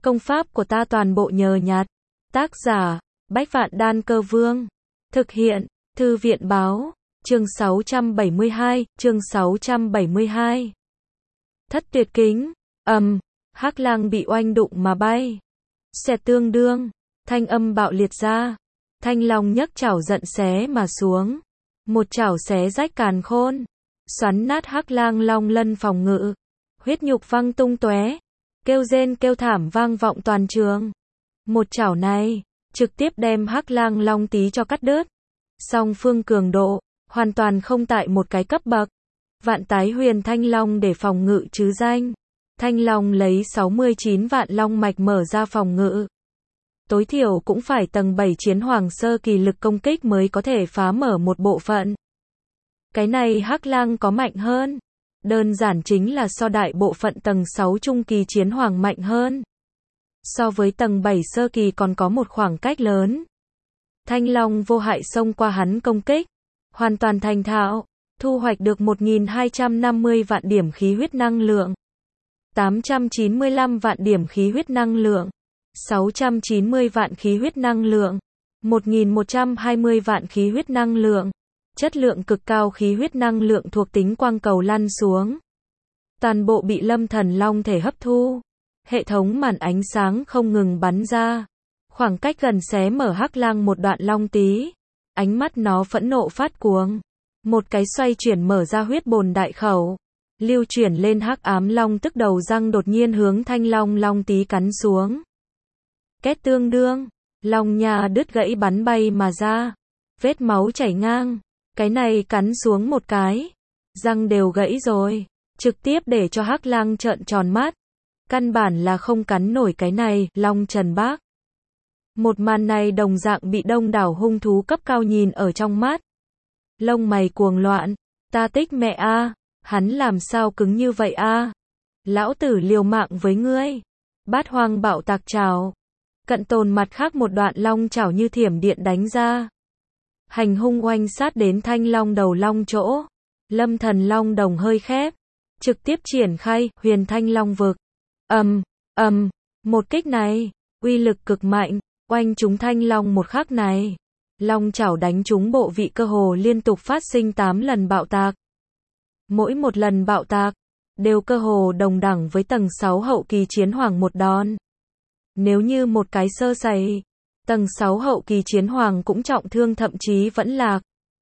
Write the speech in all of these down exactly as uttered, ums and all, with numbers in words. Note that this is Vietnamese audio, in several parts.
Công pháp của ta toàn bộ nhờ nhặt. Tác giả, Bách Vạn Đan Cơ Vương. Thực hiện, Thư viện Báo. Chương sáu trăm bảy mươi hai, chương sáu trăm bảy mươi hai. Thất tuyệt kính, ầm, Hắc Lang bị oanh đụng mà bay. Xẹt tương đương, thanh âm bạo liệt ra. Thanh Long nhấc chảo giận xé mà xuống. Một chảo xé rách càn khôn, xoắn nát Hắc Lang long lân phòng ngự. Huyết nhục văng tung tóe, kêu rên kêu thảm vang vọng toàn trường. Một chảo này, trực tiếp đem Hắc Lang long tí cho cắt đứt. Song phương cường độ, hoàn toàn không tại một cái cấp bậc. Vạn tái huyền Thanh Long để phòng ngự chứ danh. Thanh Long lấy sáu mươi chín vạn long mạch mở ra phòng ngự. Tối thiểu cũng phải tầng bảy chiến hoàng sơ kỳ lực công kích mới có thể phá mở một bộ phận. Cái này Hắc Lang có mạnh hơn. Đơn giản chính là so đại bộ phận tầng sáu trung kỳ chiến hoàng mạnh hơn. So với tầng bảy sơ kỳ còn có một khoảng cách lớn. Thanh Long vô hại xông qua hắn công kích. Hoàn toàn thành thạo. Thu hoạch được một nghìn hai trăm năm mươi vạn điểm khí huyết năng lượng. tám trăm chín mươi lăm vạn điểm khí huyết năng lượng. sáu trăm chín mươi vạn khí huyết năng lượng. một nghìn một trăm hai mươi vạn khí huyết năng lượng. Chất lượng cực cao khí huyết năng lượng thuộc tính quang cầu lăn xuống. Toàn bộ bị Lâm Thần Long thể hấp thu. Hệ thống màn ánh sáng không ngừng bắn ra. Khoảng cách gần xé mở Hắc Lang một đoạn long tí. Ánh mắt nó phẫn nộ phát cuồng. Một cái xoay chuyển mở ra huyết bồn đại khẩu. Lưu chuyển lên hắc ám long tức đầu răng đột nhiên hướng Thanh Long long tí cắn xuống. Két tương đương. Long nha đứt gãy bắn bay mà ra. Vết máu chảy ngang. Cái này cắn xuống một cái. Răng đều gãy rồi. Trực tiếp để cho Hắc Lang trợn tròn mắt. Căn bản là không cắn nổi cái này, Long Trần Bác. Một màn này đồng dạng bị đông đảo hung thú cấp cao nhìn ở trong mắt. Lông mày cuồng loạn. Ta tích mẹ a, hắn làm sao cứng như vậy a? Lão tử liều mạng với ngươi. Bát hoang bạo tạc trào. Cận tồn mặt khác một đoạn long chảo như thiểm điện đánh ra. Hành hung oanh sát đến Thanh Long đầu long chỗ. Lâm Thần Long đồng hơi khép. Trực tiếp triển khai huyền Thanh Long vực. Ầm, ầm, một kích này, uy lực cực mạnh, oanh trúng Thanh Long một khắc này. Long chảo đánh trúng bộ vị cơ hồ liên tục phát sinh tám lần bạo tạc. Mỗi một lần bạo tạc, đều cơ hồ đồng đẳng với tầng sáu hậu kỳ chiến hoàng một đòn. Nếu như một cái sơ sẩy, tầng sáu hậu kỳ chiến hoàng cũng trọng thương thậm chí vẫn lạc.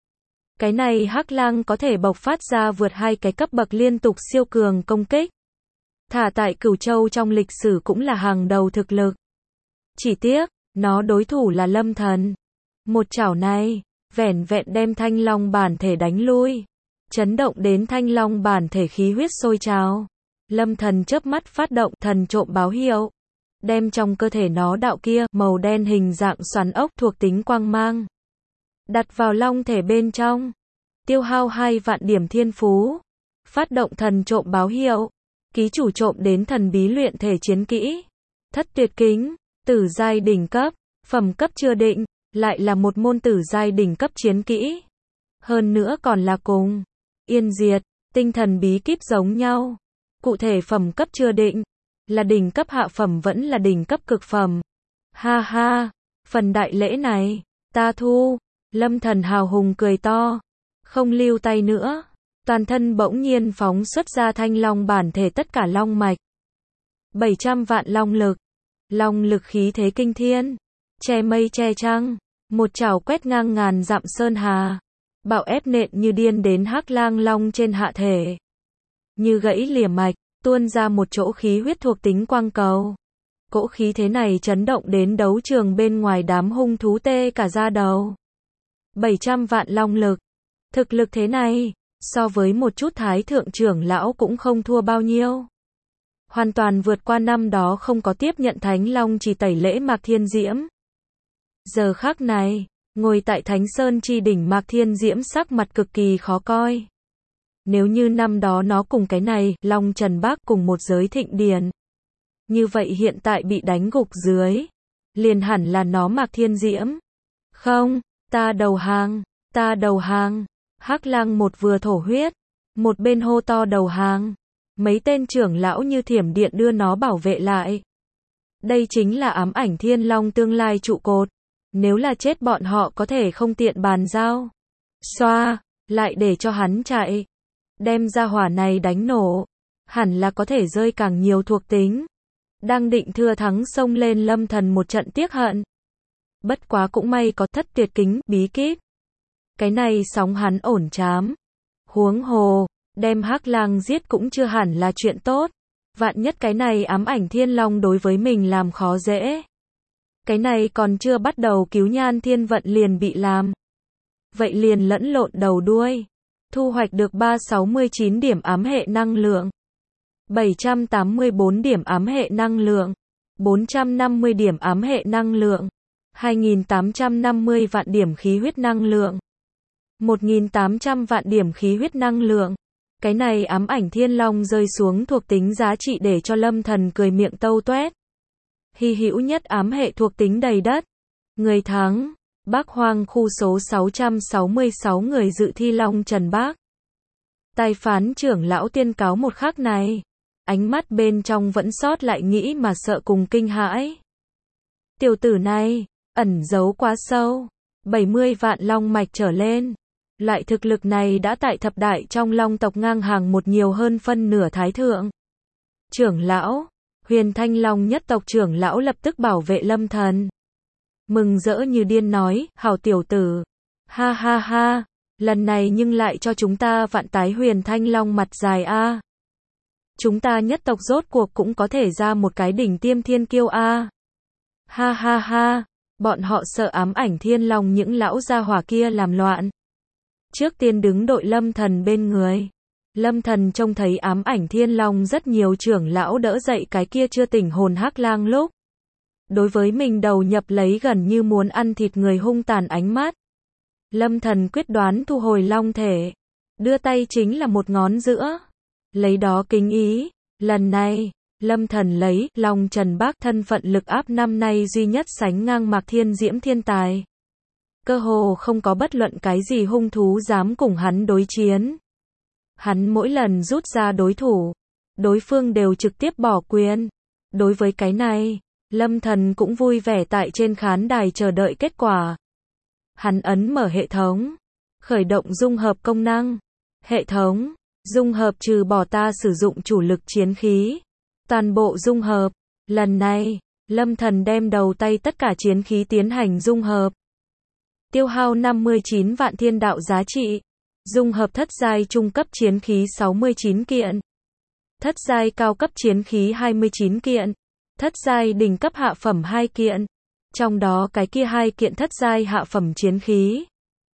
Cái này Hắc Lang có thể bộc phát ra vượt hai cái cấp bậc liên tục siêu cường công kích. Thả tại Cửu Châu trong lịch sử cũng là hàng đầu thực lực. Chỉ tiếc, nó đối thủ là Lâm Thần. Một chảo này, vẻn vẹn đem Thanh Long bản thể đánh lui. Chấn động đến Thanh Long bản thể khí huyết sôi trào. Lâm Thần chớp mắt phát động thần trộm báo hiệu. Đem trong cơ thể nó đạo kia, màu đen hình dạng xoắn ốc thuộc tính quang mang. Đặt vào long thể bên trong. Tiêu hao hai vạn điểm thiên phú. Phát động thần trộm báo hiệu. Ký chủ trộm đến thần bí luyện thể chiến kỹ. Thất tuyệt kính, tử giai đỉnh cấp, phẩm cấp chưa định, lại là một môn tử giai đỉnh cấp chiến kỹ. Hơn nữa còn là cùng Yên Diệt, tinh thần bí kíp giống nhau. Cụ thể phẩm cấp chưa định, là đỉnh cấp hạ phẩm vẫn là đỉnh cấp cực phẩm. Ha ha, phần đại lễ này, ta thu. Lâm Thần hào hùng cười to. Không lưu tay nữa. Toàn thân bỗng nhiên phóng xuất ra Thanh Long bản thể tất cả long mạch. bảy trăm vạn long lực. Long lực khí thế kinh thiên. Che mây che trăng. Một chảo quét ngang ngàn dặm sơn hà. Bạo ép nện như điên đến Hắc Lang long trên hạ thể. Như gãy lìa mạch, tuôn ra một chỗ khí huyết thuộc tính quang cầu. Cỗ khí thế này chấn động đến đấu trường bên ngoài đám hung thú tê cả da đầu. bảy trăm vạn long lực. Thực lực thế này, so với một chút thái thượng trưởng lão cũng không thua bao nhiêu. Hoàn toàn vượt qua năm đó không có tiếp nhận Thánh Long chỉ tẩy lễ Mạc Thiên Diễm. Giờ khắc này, ngồi tại Thánh Sơn chi đỉnh Mạc Thiên Diễm sắc mặt cực kỳ khó coi. Nếu như năm đó nó cùng cái này, Long Trần Bác cùng một giới thịnh điển. Như vậy hiện tại bị đánh gục dưới. Liền hẳn là nó Mạc Thiên Diễm. Không, ta đầu hàng, ta đầu hàng. Hắc Lang một vừa thổ huyết, một bên hô to đầu hàng. Mấy tên trưởng lão như thiểm điện đưa nó bảo vệ lại. Đây chính là ám ảnh thiên long tương lai trụ cột. Nếu là chết bọn họ có thể không tiện bàn giao. Xoa, lại để cho hắn chạy. Đem ra hỏa này đánh nổ. Hẳn là có thể rơi càng nhiều thuộc tính. Đang định thừa thắng xông lên Lâm Thần một trận tiếc hận. Bất quá cũng may có thất tuyệt kính, bí kíp. Cái này sóng hắn ổn chám. Huống hồ, đem Hắc Lang giết cũng chưa hẳn là chuyện tốt. Vạn nhất cái này ám ảnh thiên long đối với mình làm khó dễ. Cái này còn chưa bắt đầu cứu nhan thiên vận liền bị làm. Vậy liền lẫn lộn đầu đuôi. Thu hoạch được ba trăm sáu mươi chín điểm ám hệ năng lượng. bảy trăm tám mươi bốn điểm ám hệ năng lượng. bốn trăm năm mươi điểm ám hệ năng lượng. hai nghìn tám trăm năm mươi vạn điểm khí huyết năng lượng. một nghìn tám trăm vạn điểm khí huyết năng lượng. Cái này ám ảnh thiên long rơi xuống thuộc tính giá trị để cho Lâm Thần cười miệng tâu toét. Hy hữu nhất ám hệ thuộc tính đầy đất. Người thắng, Bắc Hoang khu số sáu trăm sáu mươi sáu người dự thi Long Trần Bác. Tài phán trưởng lão tuyên cáo một khắc này. Ánh mắt bên trong vẫn sót lại nghĩ mà sợ cùng kinh hãi. Tiểu tử này, ẩn giấu quá sâu. bảy mươi vạn long mạch trở lên. Loại thực lực này đã tại thập đại trong long tộc ngang hàng một nhiều hơn phân nửa thái thượng. Trưởng lão, Huyền Thanh Long nhất tộc trưởng lão lập tức bảo vệ Lâm Thần. Mừng rỡ như điên nói, hảo tiểu tử. Ha ha ha, lần này nhưng lại cho chúng ta vạn tái Huyền Thanh Long mặt dài a. Chúng ta nhất tộc rốt cuộc cũng có thể ra một cái đỉnh tiêm thiên kiêu a. Ha ha ha, bọn họ sợ ám ảnh thiên long những lão gia hỏa kia làm loạn. Trước tiên đứng đội Lâm Thần bên người. Lâm Thần trông thấy ám ảnh thiên long rất nhiều trưởng lão đỡ dậy cái kia chưa tỉnh hồn Hắc Lang lúc. Đối với mình đầu nhập lấy gần như muốn ăn thịt người hung tàn ánh mắt. Lâm Thần quyết đoán thu hồi long thể. Đưa tay chính là một ngón giữa. Lấy đó kính ý. Lần này, Lâm Thần lấy Long Trần Bác thân phận lực áp năm nay duy nhất sánh ngang Mạc Thiên Diễm thiên tài. Cơ hồ không có bất luận cái gì hung thú dám cùng hắn đối chiến. Hắn mỗi lần rút ra đối thủ, đối phương đều trực tiếp bỏ quyền. Đối với cái này, Lâm Thần cũng vui vẻ tại trên khán đài chờ đợi kết quả. Hắn ấn mở hệ thống, khởi động dung hợp công năng. Hệ thống, dung hợp trừ bỏ ta sử dụng chủ lực chiến khí. Toàn bộ dung hợp. Lần này, Lâm Thần đem đầu tay tất cả chiến khí tiến hành dung hợp. Tiêu hao năm mươi chín vạn thiên đạo giá trị. Dung hợp thất giai trung cấp chiến khí sáu mươi chín kiện. Thất giai cao cấp chiến khí hai mươi chín kiện. Thất giai đỉnh cấp hạ phẩm hai kiện. Trong đó cái kia hai kiện thất giai hạ phẩm chiến khí.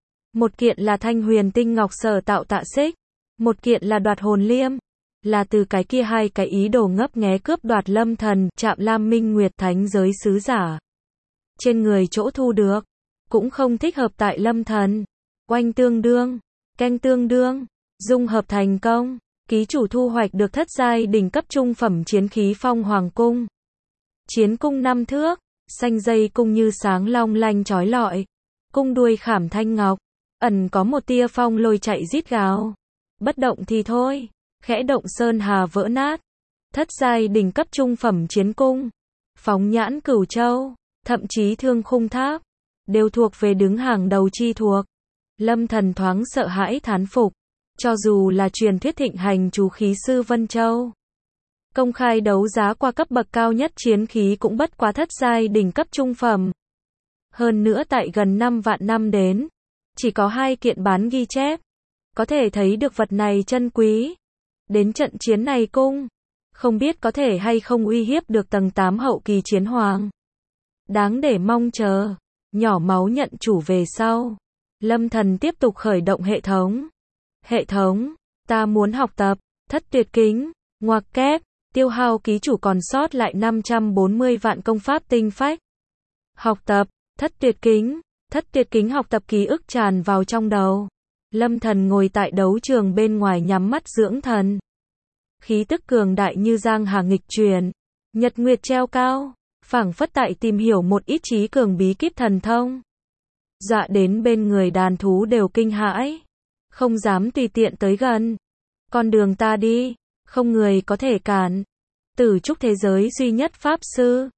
Một kiện là Thanh Huyền Tinh Ngọc sở tạo tạ xích. Một kiện là Đoạt Hồn Liêm. Là từ cái kia hai cái ý đồ ngấp nghé cướp đoạt Lâm Thần, Trạm Lam Minh Nguyệt Thánh giới sứ giả. Trên người chỗ thu được. Cũng không thích hợp tại Lâm Thần. Oanh tương đương. Canh tương đương. Dung hợp thành công. Ký chủ thu hoạch được thất giai đỉnh cấp trung phẩm chiến khí Phong Hoàng Cung. Chiến cung năm thước. Xanh dây cung như sáng long lanh chói lọi. Cung đuôi khảm thanh ngọc. Ẩn có một tia phong lôi chạy rít gào. Bất động thì thôi. Khẽ động sơn hà vỡ nát. Thất giai đỉnh cấp trung phẩm chiến cung. Phóng nhãn Cửu Châu. Thậm chí Thương Khung Tháp. Đều thuộc về đứng hàng đầu chi thuộc. Lâm Thần thoáng sợ hãi thán phục. Cho dù là truyền thuyết thịnh hành chú khí sư Vân Châu. Công khai đấu giá qua cấp bậc cao nhất chiến khí cũng bất quá thất giai đỉnh cấp trung phẩm. Hơn nữa tại gần năm vạn năm đến. Chỉ có hai kiện bán ghi chép. Có thể thấy được vật này chân quý. Đến trận chiến này cung. Không biết có thể hay không uy hiếp được tầng tám hậu kỳ chiến hoàng. Đáng để mong chờ. Nhỏ máu nhận chủ về sau. Lâm Thần tiếp tục khởi động hệ thống. Hệ thống, ta muốn học tập, thất tuyệt kính, ngoặc kép, tiêu hao ký chủ còn sót lại năm trăm bốn mươi vạn công pháp tinh phách. Học tập, thất tuyệt kính, thất tuyệt kính học tập ký ức tràn vào trong đầu. Lâm Thần ngồi tại đấu trường bên ngoài nhắm mắt dưỡng thần. Khí tức cường đại như giang hà nghịch truyền, nhật nguyệt treo cao, phảng phất tại tìm hiểu một ít trí cường bí kíp thần thông. Dọa đến bên người đàn thú đều kinh hãi, không dám tùy tiện tới gần. Con đường ta đi, không người có thể cản. Tử trúc thế giới duy nhất pháp sư,